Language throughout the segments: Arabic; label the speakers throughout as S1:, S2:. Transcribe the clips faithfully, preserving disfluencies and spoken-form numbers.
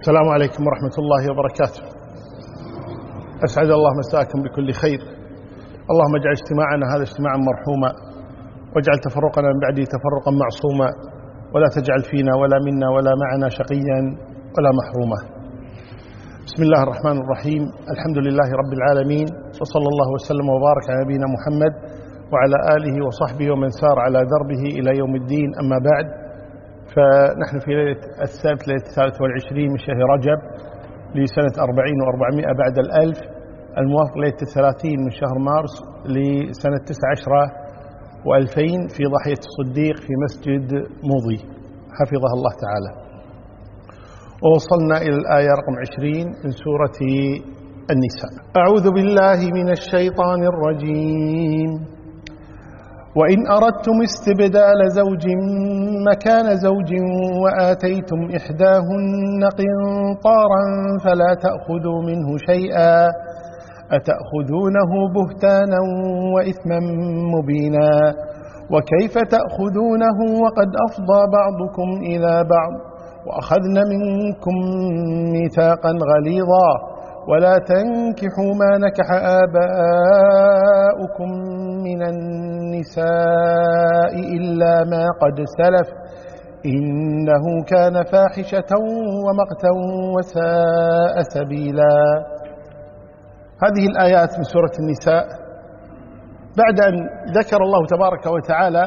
S1: السلام عليكم ورحمة الله وبركاته. أسعد الله مساكم بكل خير. اللهم اجعل اجتماعنا هذا اجتماعا مرحوما، واجعل تفرقنا من بعده تفرقا معصوما، ولا تجعل فينا ولا منا ولا معنا شقيا ولا محروما. بسم الله الرحمن الرحيم. الحمد لله رب العالمين، وصلى الله وسلم وبارك على نبينا محمد وعلى آله وصحبه ومن سار على دربه إلى يوم الدين. أما بعد، فنحن في ليلة السبت ليلة الثالث والعشرين من شهر رجب لسنة أربعين وأربعمائة بعد الألف، الموافق ليلة الثلاثين من شهر مارس لسنة تسع عشرة وألفين في ضاحية الصديق في مسجد موضي حفظه الله تعالى. ووصلنا إلى الآية رقم عشرين من سورة النساء. أعوذ بالله من الشيطان الرجيم. وإن أردتم استبدال زوج مكان زوج وآتيتم إحداهن قنطارا فلا تأخذوا منه شيئا أتأخذونه بهتانا وإثما مبينا وكيف تأخذونه وقد أفضى بعضكم إلى بعض وأخذن منكم ميثاقا غليظا ولا تنكحوا ما نكح آباؤكم من النساء إلا ما قد سلف إنه كان فاحشة ومقتا وساء سبيلا. هذه الآيات من سورة النساء بعد أن ذكر الله تبارك وتعالى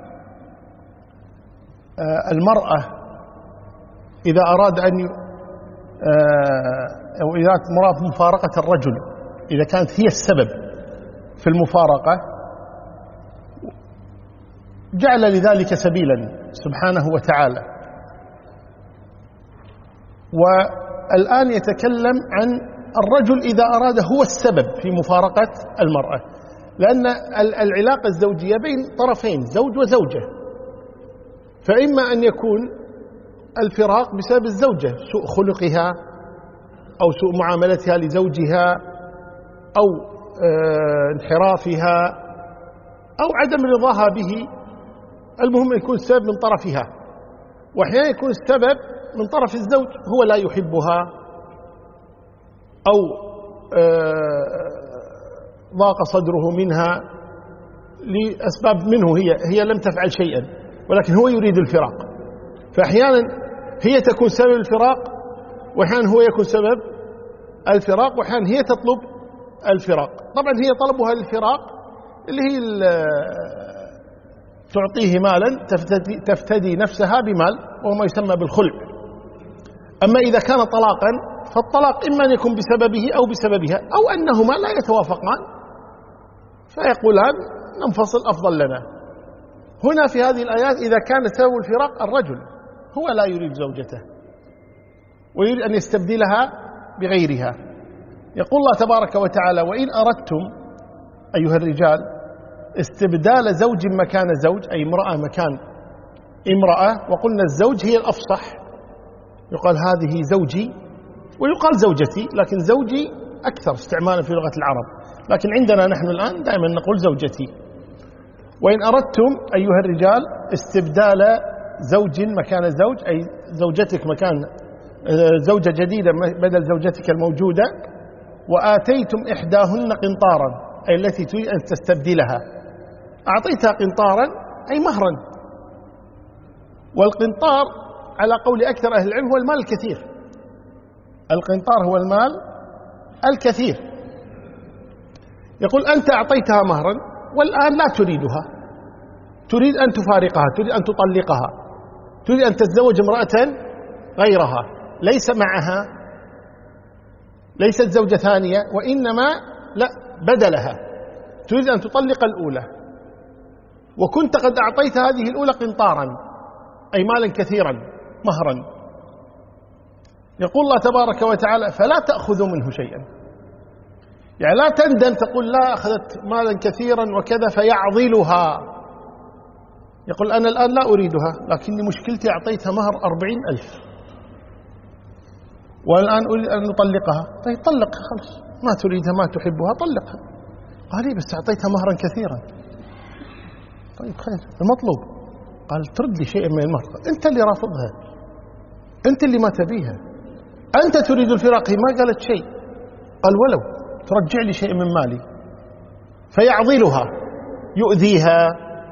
S1: المرأة إذا أراد أن أو إذا مراد مفارقة الرجل، إذا كانت هي السبب في المفارقة، جعل لذلك سبيلا سبحانه وتعالى. والآن يتكلم عن الرجل إذا أراد هو السبب في مفارقة المرأة، لأن العلاقة الزوجية بين طرفين زوج وزوجة، فإما أن يكون الفراق بسبب الزوجة، سوء خلقها أو سوء معاملتها لزوجها أو انحرافها أو عدم رضاها به، المهم يكون السبب من طرفها. وأحيانا يكون السبب من طرف الزوج، هو لا يحبها أو ضاق صدره منها لأسباب منه، هي هي لم تفعل شيئا ولكن هو يريد الفراق، فأحيانا هي تكون سبب الفراق، وأحيانا هو يكون سبب الفراق، وأحيانا هي تطلب الفراق. طبعا هي طلبها للفراق اللي هي تعطيه مالا تفتدي, تفتدي نفسها بمال، وهو ما يسمى بالخلع. أما إذا كان طلاقا فالطلاق إما أن يكون بسببه أو بسببها، أو أنهما لا يتوافقان فيقولان ننفصل أفضل لنا. هنا في هذه الآيات إذا كان سبب الفراق الرجل هو لا يريد زوجته ويريد أن يستبدلها بغيرها، يقول الله تبارك وتعالى: وإن أردتم أيها الرجال استبدال زوج مكان زوج، أي امرأة مكان امرأة، وقلنا الزوج هي الأفصح، يقال هذه زوجي ويقال زوجتي، لكن زوجي أكثر استعمالا في لغة العرب، لكن عندنا نحن الآن دائما نقول زوجتي. وإن أردتم أيها الرجال استبدال زوج مكان زوج، أي زوجتك مكان زوجة جديدة بدل زوجتك الموجودة، وآتيتم إحداهن قنطارا، أي التي تريد أن تستبدلها، أعطيتها قنطارا أي مهرا. والقنطار على قول أكثر أهل العلم هو المال الكثير، القنطار هو المال الكثير. يقول أنت أعطيتها مهرا والآن لا تريدها، تريد أن تفارقها، تريد أن تطلقها، تريد أن تتزوج امرأة غيرها، ليس معها، ليست زوجة ثانية، وإنما لا بدلها، تريد أن تطلق الأولى، وكنت قد أعطيت هذه الأولى قنطارا أي مالا كثيرا مهرا. يقول الله تبارك وتعالى: فلا تأخذوا منه شيئا، يعني لا تندم تقول لا أخذت مالا كثيرا وكذا فيعضلها. يقول أنا الآن لا أريدها، لكني مشكلتي أعطيتها مهر أربعين ألف والآن أريد أن نطلقها. طيب طلقها خلص، ما تريدها ما تحبها طلقها. قال لي بس أعطيتها مهرا كثيرا. طيب خير، المطلوب قال ترد لي شيئا من المهر. أنت اللي رافضها، أنت اللي ما تبيها، أنت تريد الفراق، ما قالت شيء، قال ولو ترجع لي شيء من مالي، فيعضلها، يؤذيها،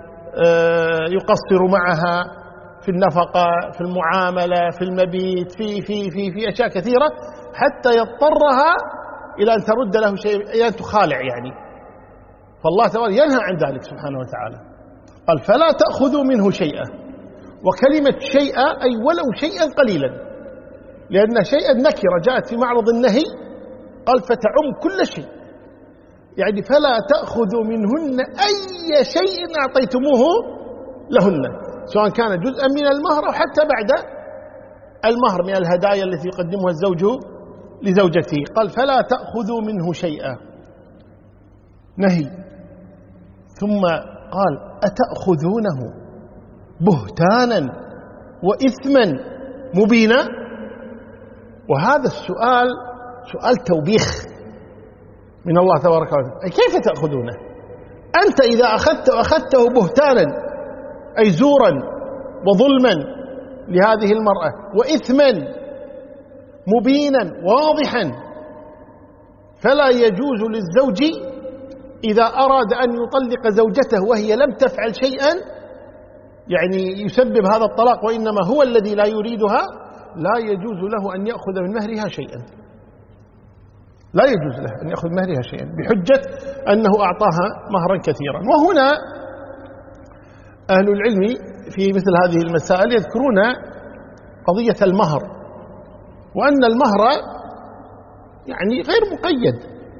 S1: يقصر معها في النفقة، في المعاملة، في المبيت، في في في في أشياء كثيرة، حتى يضطرها إلى أن ترد له شيء، إلى أن تخالع يعني. فالله تعالى ينهى عن ذلك سبحانه وتعالى، قال فلا تأخذوا منه شيئا، وكلمة شيئا أي ولو شيئا قليلا، لأن شيئا نكرة جاءت في معرض النهي، قال فتعم كل شيء، يعني فلا تأخذوا منهن أي شيء أعطيتموه لهن، سواء كان جزءا من المهر أو حتى بعد المهر من الهدايا التي يقدمها الزوج لزوجته. قال فلا تأخذوا منه شيئا، نهي. ثم قال أتأخذونه بهتانا وإثما مبينا. وهذا السؤال سؤال توبيخ من الله تبارك وتعالى، أي كيف تأخذونه؟ أنت إذا أخذت أخذته بهتانا أي زورا وظلما لهذه المرأة، وإثما مبينا واضحا، فلا يجوز للزوج إذا أراد أن يطلق زوجته وهي لم تفعل شيئا يعني يسبب هذا الطلاق، وإنما هو الذي لا يريدها، لا يجوز له أن يأخذ من مهرها شيئا، لا يجوز له أن يأخذ مهرها شيئا بحجة أنه أعطاها مهرا كثيرا. وهنا أهل العلم في مثل هذه المسائل يذكرون قضية المهر، وأن المهر يعني غير مقيد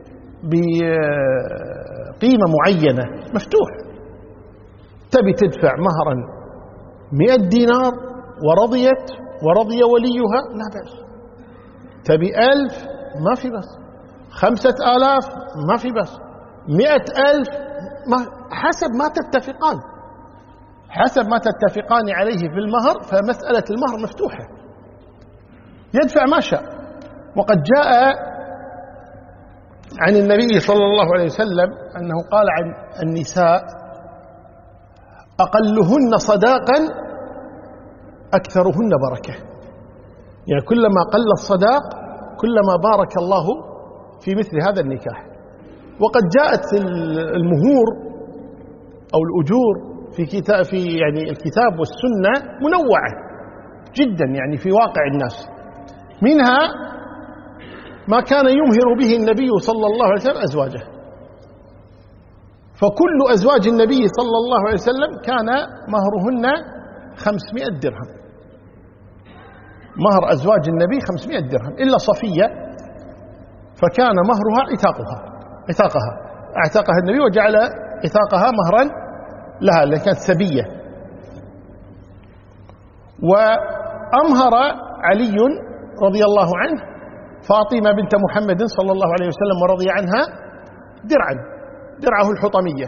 S1: بقيمة معينة، مفتوح. تبي تدفع مهرا مئة دينار ورضيت ورضي وليها لا بأس، تبي ألف ما في بس، خمسة آلاف ما في بس، مئة ألف ما، حسب ما تتفقان، حسب ما تتفقان عليه في المهر، فمسألة المهر مفتوحة، يدفع ما شاء. وقد جاء عن النبي صلى الله عليه وسلم أنه قال عن النساء أقلهن صداقا أكثرهن بركة، يعني كلما قل الصداق كلما بارك الله في مثل هذا النكاح. وقد جاءت المهور أو الأجور في كتاب في يعني الكتاب والسنة منوعة جدا يعني في واقع الناس، منها ما كان يمهر به النبي صلى الله عليه وسلم أزواجه، فكل أزواج النبي صلى الله عليه وسلم كان مهرهن خمسمائة درهم، مهر أزواج النبي خمسمائة درهم، إلا صفية فكان مهرها عتاقها عتاقها اعتقها النبي وجعل عتاقها مهرا لها، اللي كانت سبية. وأمهر علي رضي الله عنه فاطمة بنت محمد صلى الله عليه وسلم ورضي عنها درعا، درعه الحطمية.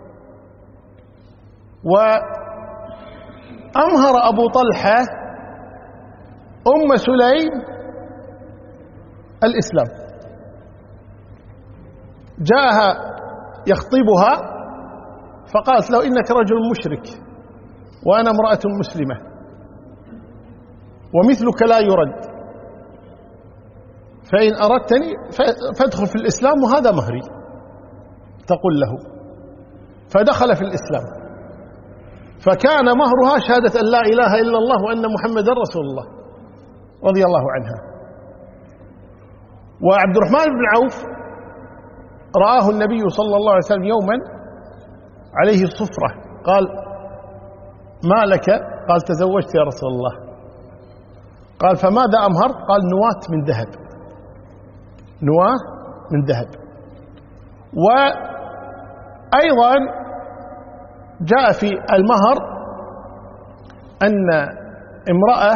S1: وأمهر أبو طلحة أم سليم الإسلام، جاءها يخطبها فقالت له إنك رجل مشرك وأنا امرأة مسلمة ومثلك لا يرد، فإن أردتني فادخل في الإسلام وهذا مهري، تقول له. فدخل في الإسلام، فكان مهرها شهادة أن لا إله إلا الله وأن محمدا رسول الله رضي الله عنها. وعبد الرحمن بن عوف رآه النبي صلى الله عليه وسلم يوما عليه صفرة، قال ما لك؟ قال تزوجت يا رسول الله. قال فماذا أمهرت؟ قال نواة من ذهب، نواة من ذهب. وأيضا جاء في المهر أن امرأة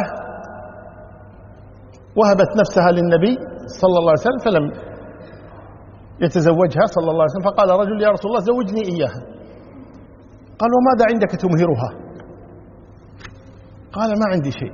S1: وهبت نفسها للنبي صلى الله عليه وسلم فلم يتزوجها صلى الله عليه وسلم، فقال رجل يا رسول الله زوجني إياها. قال وماذا عندك تمهرها؟ قال ما عندي شيء.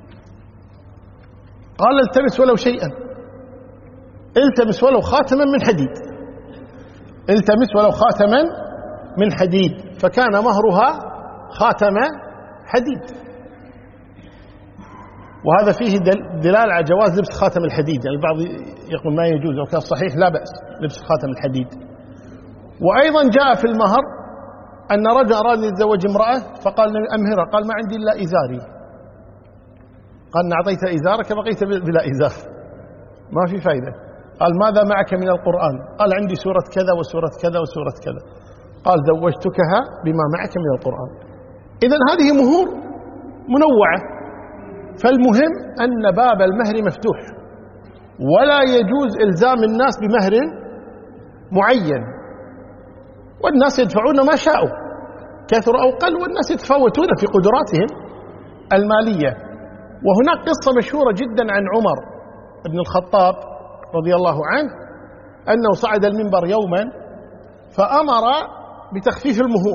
S1: قال التمس ولو شيئا، التمس ولو خاتما من حديد، التمس ولو خاتما من حديد، فكان مهرها خاتم حديد. وهذا فيه دلالة على جواز لبس خاتم الحديد. يعني البعض يقول ما يجوز، لو كان صحيح لا بأس لبس خاتم الحديد. وأيضا جاء في المهر أن رجل أراد أن يتزوج امرأة فقال أمهرها، قال ما عندي إلا إزاري. قال إن أعطيت إزارك بقيت بلا إزار، ما في فائدة. قال ماذا معك من القرآن؟ قال عندي سورة كذا وسورة كذا وسورة كذا. قال زوجتكها بما معك من القرآن. إذن هذه مهور منوعة. فالمهم أن باب المهر مفتوح، ولا يجوز إلزام الناس بمهر معين، والناس يدفعون ما شاءوا كثر أو قل، والناس يتفاوتون في قدراتهم المالية. وهناك قصة مشهورة جدا عن عمر بن الخطاب رضي الله عنه أنه صعد المنبر يوما فأمر بتخفيف المهور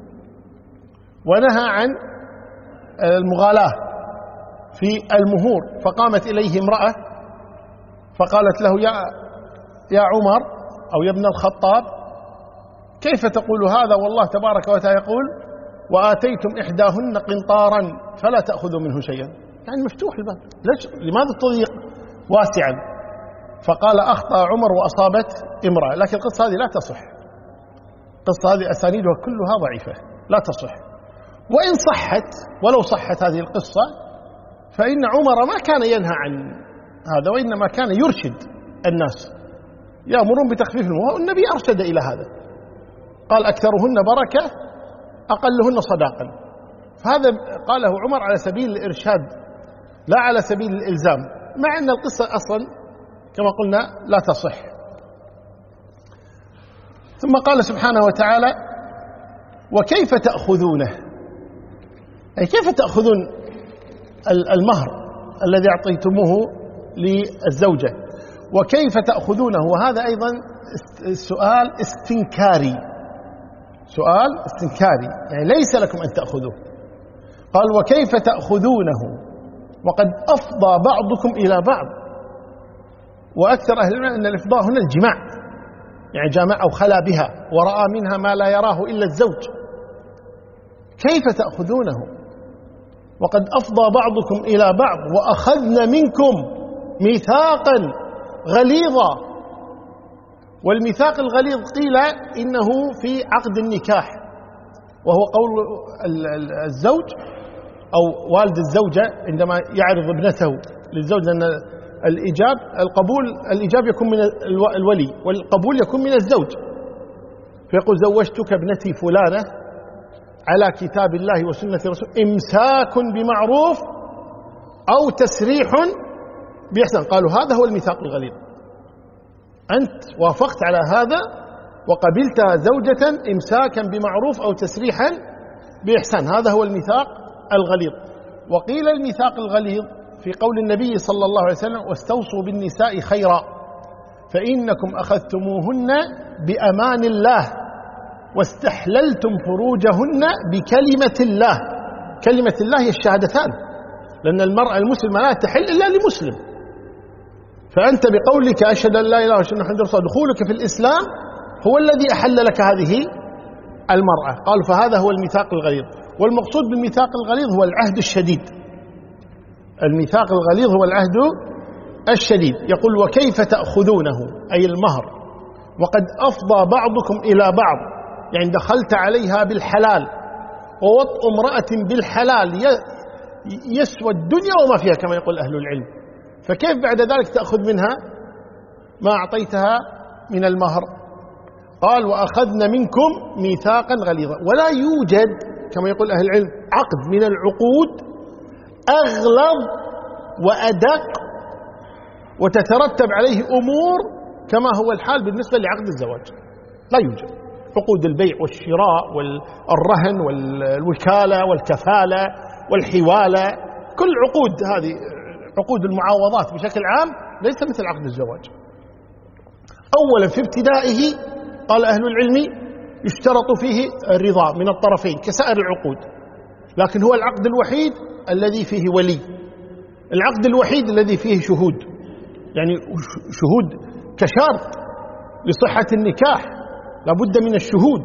S1: ونهى عن المغالاة في المهور. فقامت إليه امرأة فقالت له يا يا عمر أو يا ابن الخطاب كيف تقول هذا والله تبارك وتعالى يقول وآتيتم إحداهن قنطارا فلا تأخذوا منه شيئا. يعني مفتوح الباب، ليش لماذا تضيق واسعا؟ فقال أخطأ عمر وأصابت امرأة. لكن القصة هذه لا تصح، القصة هذه أسانيدها كلها ضعيفة لا تصح. وإن صحت ولو صحت هذه القصة فإن عمر ما كان ينهى عن هذا، وإنما كان يرشد الناس، يأمرون بتخفيف المهور، والنبي أرشد إلى هذا، قال أكثرهن بركة أقلهن صداقا. فهذا قاله عمر على سبيل الإرشاد لا على سبيل الإلزام، مع أن القصة أصلا كما قلنا لا تصح. ثم قال سبحانه وتعالى وكيف تأخذونه، أي كيف تأخذون المهر الذي أعطيتموه للزوجة، وكيف تأخذونه؟ وهذا أيضا سؤال استنكاري، سؤال استنكاري يعني ليس لكم أن تأخذوه. قال وكيف تأخذونه وقد أفضى بعضكم إلى بعض. وأكثر أهل العلم أن الإفضاء هنا الجماع، يعني جامع أو خلا بها ورأى منها ما لا يراه إلا الزوج. كيف تأخذونه وقد أفضى بعضكم إلى بعض وأخذن منكم ميثاقا غليظا. والميثاق الغليظ قيل إنه في عقد النكاح، وهو قول الزوج أو والد الزوجة عندما يعرض ابنته للزوج، لأن الإيجاب القبول الإيجاب يكون من الولي والقبول يكون من الزوج. فيقول زوجتك ابنتي فلانة على كتاب الله وسنة رسول إمساك بمعروف أو تسريح بإحسان. قالوا هذا هو الميثاق الغليظ، أنت وافقت على هذا وقبلت زوجة إمساكا بمعروف أو تسريحا بإحسان، هذا هو الميثاق الغليظ. وقيل الميثاق الغليظ في قول النبي صلى الله عليه وسلم واستوصوا بالنساء خيرا فإنكم أخذتموهن بأمان الله واستحللتم فروجهن بكلمة الله. كلمة الله هي الشهادتان، لأن المرأة المسلمة لا تحل إلا لمسلم. فأنت بقولك أشهد أن لا إله إلا الله وأشهد أن محمدا رسول الله دخولك في الإسلام هو الذي أحل لك هذه المرأة. قال فهذا هو الميثاق الغليظ. والمقصود بالميثاق الغليظ هو العهد الشديد، الميثاق الغليظ هو العهد الشديد. يقول وكيف تأخذونه أي المهر وقد أفضى بعضكم إلى بعض، يعني دخلت عليها بالحلال، ووطء امرأة بالحلال يسوى الدنيا وما فيها كما يقول أهل العلم. فكيف بعد ذلك تأخذ منها ما أعطيتها من المهر؟ قال وأخذنا منكم ميثاقا غليظا. ولا يوجد كما يقول أهل العلم عقد من العقود أغلظ وأدق وتترتب عليه أمور كما هو الحال بالنسبة لعقد الزواج. لا يوجد. عقود البيع والشراء والرهن والوكالة والكفالة والحوالة، كل عقود هذه عقود المعاوضات بشكل عام ليس مثل عقد الزواج. أولا في ابتدائه قال أهل العلم يشترط فيه الرضا من الطرفين كسائر العقود، لكن هو العقد الوحيد الذي فيه ولي، العقد الوحيد الذي فيه شهود، يعني شهود كشرط لصحة النكاح لابد من الشهود.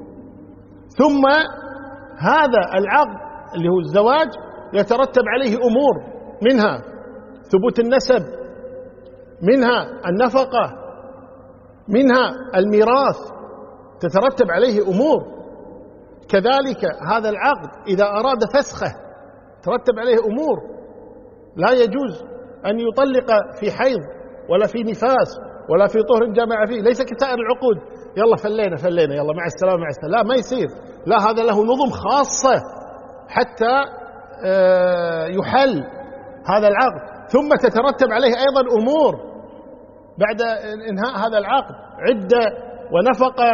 S1: ثم هذا العقد اللي هو الزواج يترتب عليه أمور، منها ثبوت النسب، منها النفقة، منها الميراث، تترتب عليه أمور. كذلك هذا العقد إذا أراد فسخه ترتب عليه أمور. لا يجوز أن يطلق في حيض ولا في نفاس ولا في طهر جامع فيه، ليس كسائر العقود يلا فلينا فلينا يلا مع السلامة مع السلامة، لا ما يصير، لا هذا له نظم خاصة حتى يحل هذا العقد. ثم تترتب عليه أيضا أمور بعد إنهاء هذا العقد، عدة ونفقة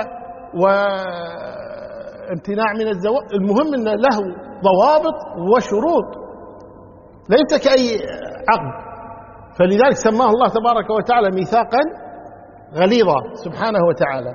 S1: وامتناع من الزواج. المهم أنه له ضوابط وشروط ليس كأي عقد، فلذلك سماه الله تبارك وتعالى ميثاقا غليظا سبحانه وتعالى.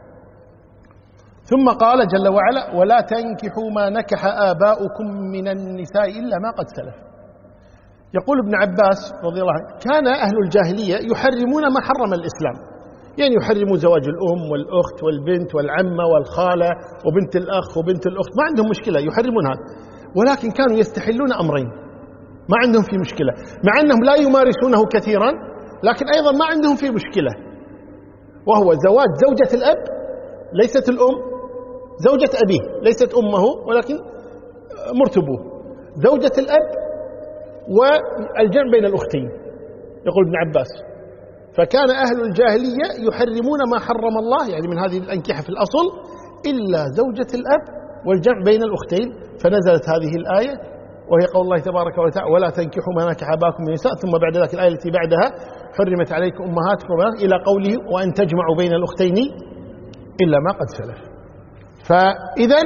S1: ثم قال جل وعلا: ولا تنكحوا ما نكح آباؤكم من النساء إلا ما قد سلف. يقول ابن عباس رضي الله عنه: كان أهل الجاهلية يحرمون ما حرم الإسلام، يعني يحرموا زواج الأم والأخت والبنت والعمة والخالة وبنت الأخ وبنت الأخت، ما عندهم مشكلة يحرمون هذا، ولكن كانوا يستحلون أمرين ما عندهم في مشكلة، مع أنهم لا يمارسونه كثيرا لكن أيضا ما عندهم في مشكلة، وهو زواج زوجة الأب ليست الأم، زوجة أبيه ليست أمه ولكن مرتبوه، زوجة الأب، والجمع بين الأختين. يقول ابن عباس: فكان أهل الجاهلية يحرمون ما حرم الله، يعني من هذه الأنكحة في الأصل، إلا زوجة الأب والجمع بين الأختين، فنزلت هذه الآية وهي قول الله تبارك وتعالى: ولا تنكحوا ما نكح آباؤكم من النساء، ثم بعد ذلك الآية التي بعدها: حرمت عليكم أمهاتكم إلى قوله: وأن تجمعوا بين الأختين إلا ما قد سلف. فإذا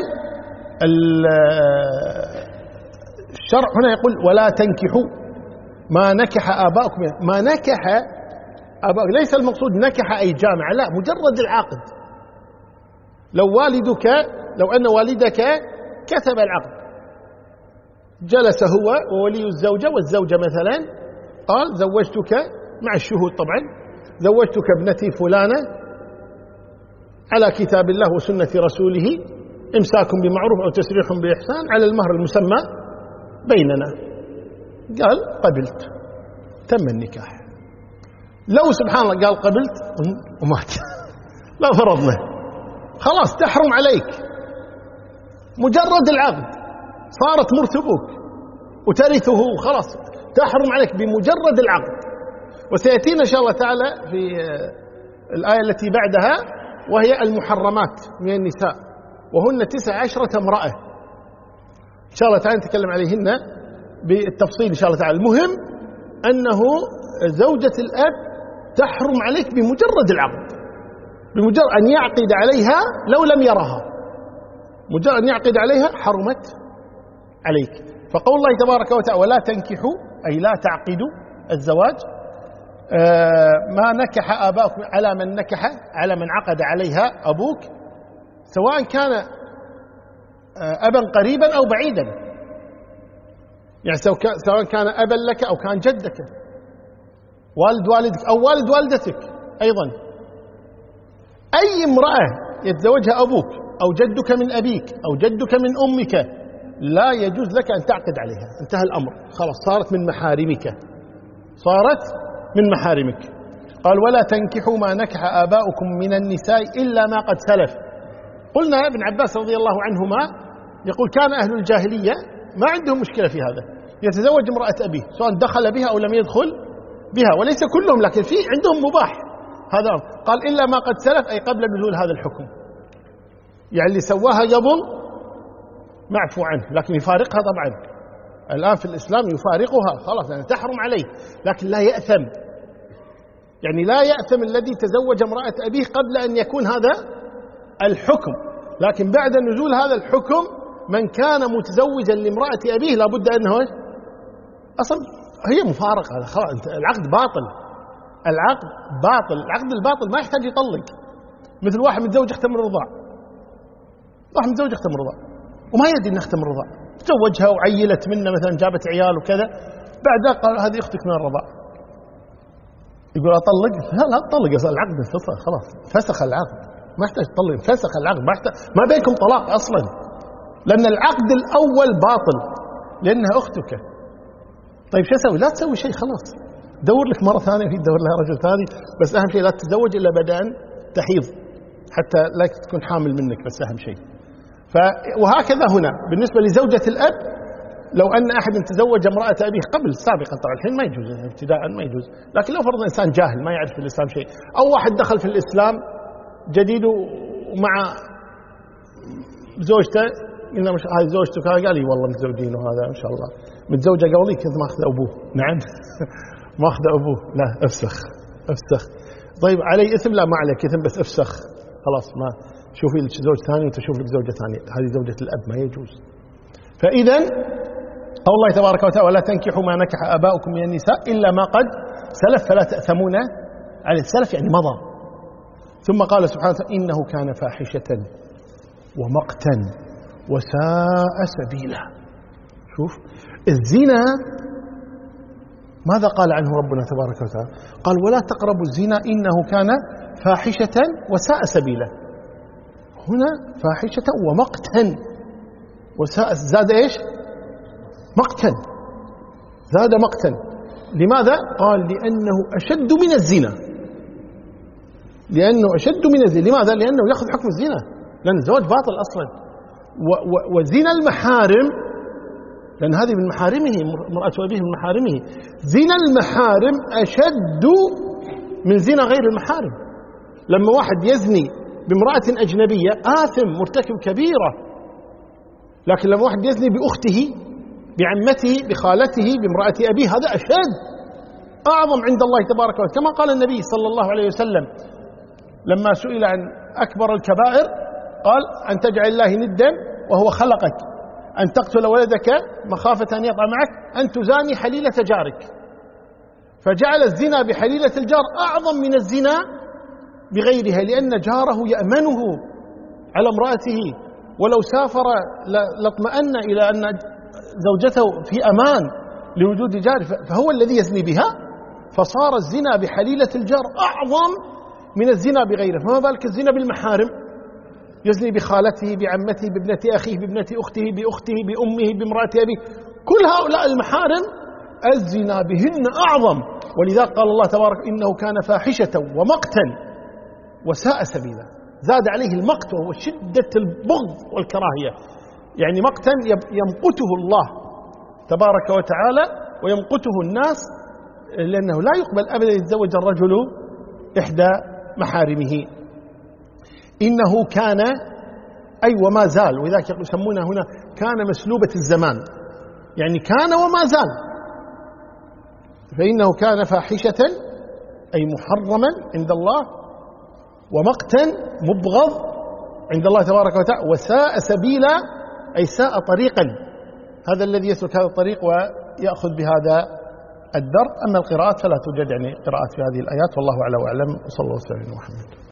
S1: الشرع هنا يقول: ولا تنكحوا ما نكح آباؤكم. ما نكح آباؤكم ليس المقصود نكح أي جامع، لا، مجرد العقد. لو والدك لو أن والدك كتب العقد، جلس هو وولي الزوجة والزوجة مثلا، قال: زوجتك مع الشهود طبعا، زوجتك ابنتي فلانة على كتاب الله وسنة رسوله، إمساك بمعروف أو تسريح بإحسان على المهر المسمى بيننا. قال: قبلت، تم النكاح. لو سبحان الله قال قبلت ومات لا فرضنا، خلاص تحرم عليك، مجرد العقد صارت مرتبوك وترثه، خلاص تحرم عليك بمجرد العقد. وسيأتينا إن شاء الله تعالى في الآية التي بعدها وهي المحرمات من النساء، وهن تسع عشرة امرأة، إن شاء الله تعالى نتكلم عليهن بالتفصيل إن شاء الله تعالى. المهم أنه زوجة الأب تحرم عليك بمجرد العقد، بمجرد أن يعقد عليها لو لم يرها، مجرد أن يعقد عليها حرمت عليك. فقول الله تبارك وتعالى: ولا تنكحوا أي لا تعقدوا الزواج ما نكح آباؤكم على من نكح، على من عقد عليها أبوك، سواء كان أبا قريبا أو بعيدا، يعني سواء كان أبا لك أو كان جدك، والد والدك أو والد والدتك أيضا. أي امرأة يتزوجها أبوك أو جدك من أبيك أو جدك من أمك لا يجوز لك أن تعقد عليها، انتهى الأمر، خلاص صارت من محارمك، صارت من محارمك. قال: ولا تنكحوا ما نكح آباؤكم من النساء إلا ما قد سلف. قلنا ابن عباس رضي الله عنهما يقول: كان أهل الجاهلية ما عندهم مشكلة في هذا، يتزوج امرأة أبيه سواء دخل بها أو لم يدخل بها، وليس كلهم لكن في عندهم مباح هذا. قال: إلا ما قد سلف، أي قبل نزول هذا الحكم، يعني اللي سواها قبل معفو عنه، لكن يفارقها طبعا الآن في الإسلام يفارقها خلاص، يعني تحرم عليه، لكن لا يأثم، يعني لا يأثم الذي تزوج امرأة أبيه قبل أن يكون هذا الحكم، لكن بعد نزول هذا الحكم من كان متزوجا لامرأة أبيه لابد أنه أصلا هي مفارقة، خلاص العقد باطل، العقد باطل، العقد الباطل ما يحتاج يطلق. مثل واحد متزوج اختم الرضاع، واحد متزوج اختم الرضاع وما يدري ان اختم الرضاع، تزوجها وعيلت منه مثلا، جابت عيال وكذا، بعد ذلك قال: هذه اختك من الرضاع. يقول: اطلق؟ لا لا تطلق، العقد انفصل خلاص، فسخ العقد، ما يحتاج تطلق، فسخ العقد، ما يحتاج، ما بينكم طلاق اصلا، لان العقد الاول باطل لانها اختك. طيب شو أسوي؟ لا تسوي شيء خلاص، دور لك مرة ثانية في تدور لها رجل ثاني، بس أهم شيء لا تتزوج إلا بعد أن تحيض حتى لا تكون حامل منك، بس أهم شيء. ف وهكذا هنا بالنسبة لزوجة الأب، لو أن أحد تزوج امرأة أبيه قبل سابقا، طبعا الحين ما يجوز ابتداء ما يجوز، لكن لو فرض إنسان جاهل ما يعرف في الإسلام شيء، أو واحد دخل في الإسلام جديد ومع زوجته قلنا مش هاي زوجتك، قال لي والله متزوجين وهذا ما شاء الله متزوجة قولي كنت ماخذ أبوه. نعم ماخذ أبوه، لا افسخ افسخ. طيب علي إثم؟ لا ما عليك إثم، بس افسخ خلاص، ما شوفي لك زوج ثاني وتشوف لك زوجة ثانية، هذه زوجة الأب ما يجوز. فإذا قول الله تبارك وتعالى ولا تنكحوا ما نكح آباؤكم من النساء إلا ما قد سلف فلا تأثمون على السلف، يعني مضى. ثم قال سبحانه وتعالى إنه كان فاحشة ومقتا وساء سبيلا. شوف الزنا ماذا قال عنه ربنا تبارك وتعالى؟ قال ولا تقربوا الزنا إنه كان فاحشة وساء سبيلا. هنا فاحشة ومقتا وساء، زاد إيش؟ مقتا، زاد مقتا. لماذا؟ قال لأنه أشد من الزنا، لأنه أشد من الزنا. لماذا؟ لأنه يأخذ حكم الزنا، لأن الزواج باطل أصلا. وزنا المحارم، لأن هذه من محارمه، امرأة أبيه من محارمه. زنا المحارم أشد من زنا غير المحارم. لما واحد يزني بامرأة أجنبية آثم مرتكب كبيرة، لكن لما واحد يزني بأخته بعمته بخالته بامرأة أبيه هذا أشد، أعظم عند الله تبارك وتعالى. كما قال النبي صلى الله عليه وسلم لما سئل عن أكبر الكبائر قال أن تجعل الله ندا وهو خلقك، أن تقتل ولدك مخافة أن يقع معك، أن تزاني حليلة جارك. فجعل الزنا بحليلة الجار أعظم من الزنا بغيرها، لأن جاره يأمنه على امرأته، ولو سافر لاطمأن إلى أن زوجته في أمان لوجود جاره، فهو الذي يزني بها. فصار الزنا بحليلة الجار أعظم من الزنا بغيره، فما بالك الزنا بالمحارم، يزني بخالته بعمته بابنة أخيه بابنة أخته بأخته بأمه بامرأة أبيه، كل هؤلاء المحارم الزنا بهن أعظم. ولذلك قال الله تبارك إنه كان فاحشة ومقتا وساء سبيلا. زاد عليه المقت وهو شدة البغض والكراهية، يعني مقتا يمقته الله تبارك وتعالى ويمقته الناس، لأنه لا يقبل أبدا يتزوج الرجل إحدى محارمه. إنه كان أي وما زال، ولذلك يسمونه هنا كان مسلوبة الزمان، يعني كان وما زال. فإنه كان فاحشة أي محرما عند الله، ومقتا مبغض عند الله تبارك وتعالى، وساء سبيلا أي ساء طريقا، هذا الذي يسلك هذا الطريق ويأخذ بهذا الدرب. أما القراءات فلا توجد يعني قراءات في هذه الآيات، والله أعلم وأعلم، وصلى الله وسلم على محمد.